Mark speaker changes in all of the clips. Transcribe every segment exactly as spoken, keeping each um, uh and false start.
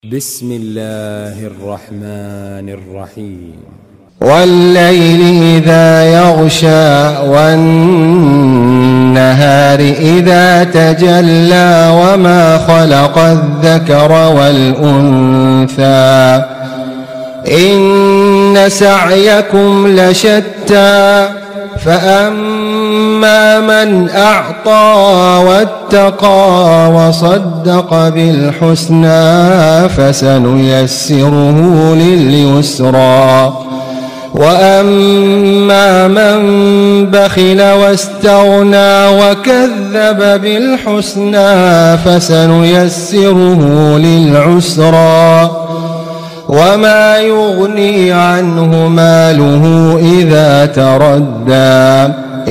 Speaker 1: بسم الله الرحمن الرحيم.
Speaker 2: والليل إذا يغشى والنهار إذا تجلى وما خلق الذكر والأنثى إن سعيكم لشتى فأما من أعطى واتقى وصدق بالحسنى فسنيسره لليسرى وأما من بخل واستغنى وكذب بالحسنى فسنيسره للعسرى وما يغني عنه ماله إذا تردى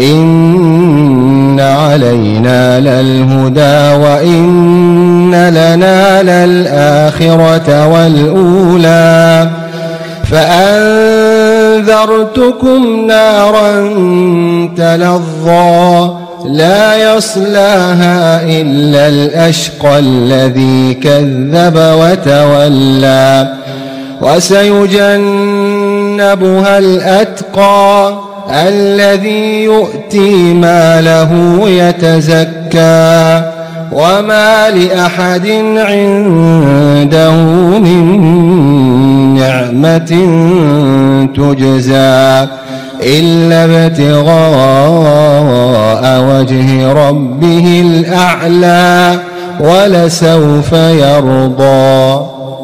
Speaker 2: إن علينا للهدى وإن لنا للآخرة والأولى فأنذرتكم نارا تلظى لا يصلاها إلا الأشقى الذي كذب وتولى وسيجنبها الأتقى الذي يؤتي ماله يتزكى وما لأحد عنده من نعمة تجزى إلا ابتغاء وجه ربه الأعلى ولسوف يرضى.